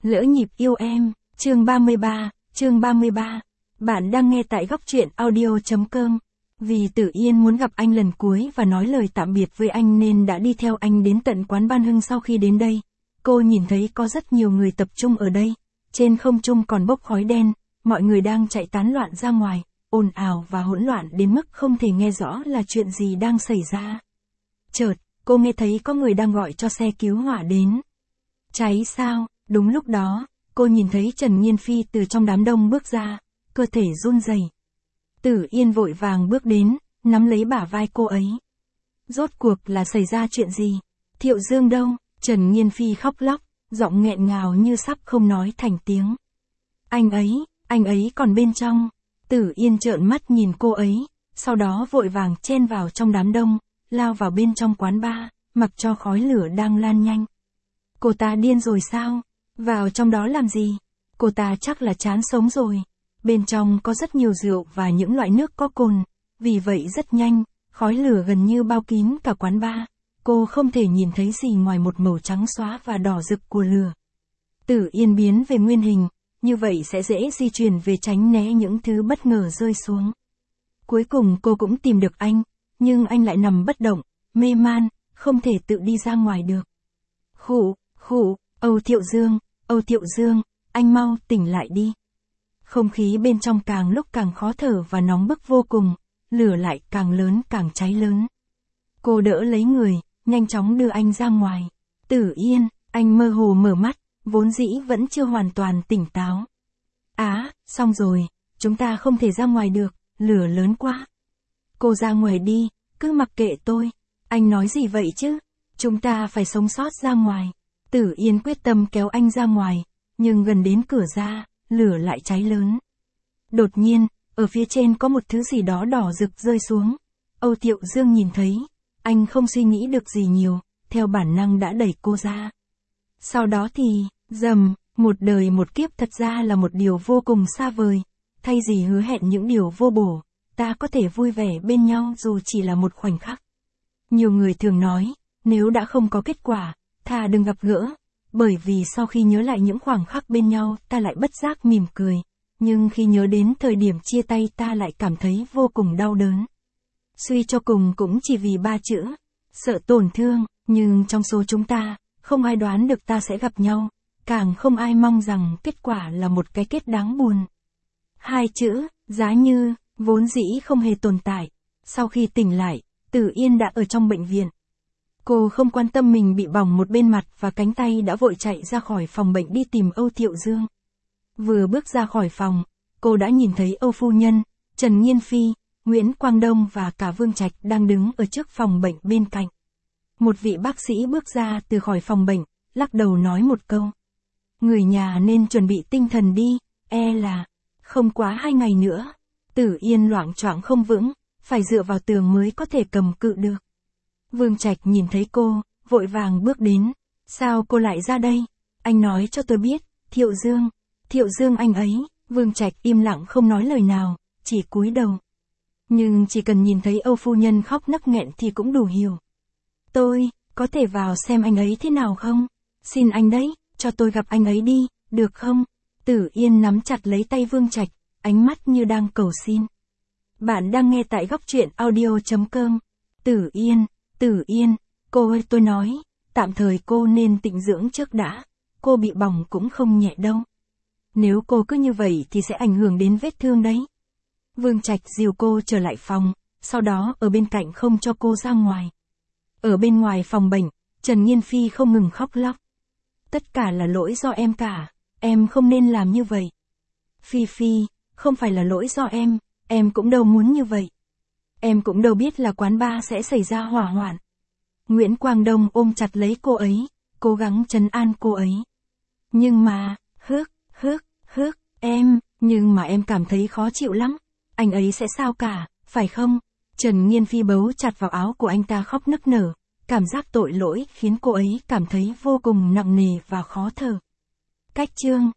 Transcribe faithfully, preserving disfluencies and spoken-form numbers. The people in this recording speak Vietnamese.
Lỡ nhịp yêu em, chương ba mươi ba, chương ba mươi ba. Bạn đang nghe tại góc truyện audio chấm com. Vì Tử Yên muốn gặp anh lần cuối và nói lời tạm biệt với anh nên đã đi theo anh đến tận quán Ban Hưng. Sau khi đến đây, cô nhìn thấy có rất nhiều người tập trung ở đây. Trên không trung còn bốc khói đen, mọi người đang chạy tán loạn ra ngoài, ồn ào và hỗn loạn đến mức không thể nghe rõ là chuyện gì đang xảy ra. Chợt, cô nghe thấy có người đang gọi cho xe cứu hỏa đến. Cháy sao? Đúng lúc đó, cô nhìn thấy Trần Nghiên Phi từ trong đám đông bước ra, cơ thể run rẩy. Tử Yên vội vàng bước đến, nắm lấy bả vai cô ấy. Rốt cuộc là xảy ra chuyện gì? Thiệu Dương đâu? Trần Nghiên Phi khóc lóc, giọng nghẹn ngào như sắp không nói thành tiếng. Anh ấy, anh ấy còn bên trong. Tử Yên trợn mắt nhìn cô ấy, sau đó vội vàng chen vào trong đám đông, lao vào bên trong quán bar, mặc cho khói lửa đang lan nhanh. Cô ta điên rồi sao? Vào trong đó làm gì? Cô ta chắc là chán sống rồi. Bên trong có rất nhiều rượu và những loại nước có cồn, vì vậy rất nhanh, khói lửa gần như bao kín cả quán bar. Cô không thể nhìn thấy gì ngoài một màu trắng xóa và đỏ rực của lửa. Tử Yên biến về nguyên hình, như vậy sẽ dễ di chuyển về tránh né những thứ bất ngờ rơi xuống. Cuối cùng cô cũng tìm được anh, nhưng anh lại nằm bất động, mê man, không thể tự đi ra ngoài được. Khụ, khụ, Âu Thiệu Dương, Âu Thiệu Dương, anh mau tỉnh lại đi. Không khí bên trong càng lúc càng khó thở và nóng bức vô cùng, lửa lại càng lớn càng cháy lớn. Cô đỡ lấy người, nhanh chóng đưa anh ra ngoài. Tử Yên, anh mơ hồ mở mắt, vốn dĩ vẫn chưa hoàn toàn tỉnh táo. Á, xong rồi, chúng ta không thể ra ngoài được, lửa lớn quá. Cô ra ngoài đi, cứ mặc kệ tôi. Anh nói gì vậy chứ? Chúng ta phải sống sót ra ngoài. Tử Yên quyết tâm kéo anh ra ngoài, nhưng gần đến cửa ra, lửa lại cháy lớn. Đột nhiên, ở phía trên có một thứ gì đó đỏ rực rơi xuống. Âu Thiệu Dương nhìn thấy, anh không suy nghĩ được gì nhiều, theo bản năng đã đẩy cô ra. Sau đó thì, dầm, một đời một kiếp thật ra là một điều vô cùng xa vời. Thay vì hứa hẹn những điều vô bổ, ta có thể vui vẻ bên nhau dù chỉ là một khoảnh khắc. Nhiều người thường nói, nếu đã không có kết quả, thà đừng gặp gỡ, bởi vì sau khi nhớ lại những khoảng khắc bên nhau ta lại bất giác mỉm cười, nhưng khi nhớ đến thời điểm chia tay ta lại cảm thấy vô cùng đau đớn. Suy cho cùng cũng chỉ vì ba chữ, sợ tổn thương, nhưng trong số chúng ta, không ai đoán được ta sẽ gặp nhau, càng không ai mong rằng kết quả là một cái kết đáng buồn. Hai chữ, giá như, vốn dĩ không hề tồn tại. Sau khi tỉnh lại, Tử Yên đã ở trong bệnh viện. Cô không quan tâm mình bị bỏng một bên mặt và cánh tay đã vội chạy ra khỏi phòng bệnh đi tìm Âu Thiệu Dương. Vừa bước ra khỏi phòng, cô đã nhìn thấy Âu phu nhân, Trần Nghiên Phi, Nguyễn Quang Đông và cả Vương Trạch đang đứng ở trước phòng bệnh bên cạnh. Một vị bác sĩ bước ra từ khỏi phòng bệnh, lắc đầu nói một câu. Người nhà nên chuẩn bị tinh thần đi, e là, không quá hai ngày nữa. Tử Yên loạng choạng không vững, phải dựa vào tường mới có thể cầm cự được. Vương Trạch nhìn thấy cô, vội vàng bước đến. Sao cô lại ra đây? Anh nói cho tôi biết, Thiệu Dương. Thiệu Dương anh ấy. Vương Trạch im lặng không nói lời nào, chỉ cúi đầu. Nhưng chỉ cần nhìn thấy Âu phu nhân khóc nấc nghẹn thì cũng đủ hiểu. Tôi, có thể vào xem anh ấy thế nào không? Xin anh đấy, cho tôi gặp anh ấy đi, được không? Tử Yên nắm chặt lấy tay Vương Trạch, ánh mắt như đang cầu xin. Bạn đang nghe tại góc truyện audio chấm com. Tử Yên, Tử Yên, cô ơi tôi nói, tạm thời cô nên tịnh dưỡng trước đã, cô bị bỏng cũng không nhẹ đâu. Nếu cô cứ như vậy thì sẽ ảnh hưởng đến vết thương đấy. Vương Trạch dìu cô trở lại phòng, sau đó ở bên cạnh không cho cô ra ngoài. Ở bên ngoài phòng bệnh, Trần Nghiên Phi không ngừng khóc lóc. Tất cả là lỗi do em cả, em không nên làm như vậy. Phi Phi, không phải là lỗi do em, em cũng đâu muốn như vậy. Em cũng đâu biết là quán bar sẽ xảy ra hỏa hoạn. Nguyễn Quang Đông ôm chặt lấy cô ấy, cố gắng trấn an cô ấy. Nhưng mà, hước, hước, hước, em, nhưng mà em cảm thấy khó chịu lắm. Anh ấy sẽ sao cả, phải không? Trần Nghiên Phi bấu chặt vào áo của anh ta khóc nức nở. Cảm giác tội lỗi khiến cô ấy cảm thấy vô cùng nặng nề và khó thở. Cách chương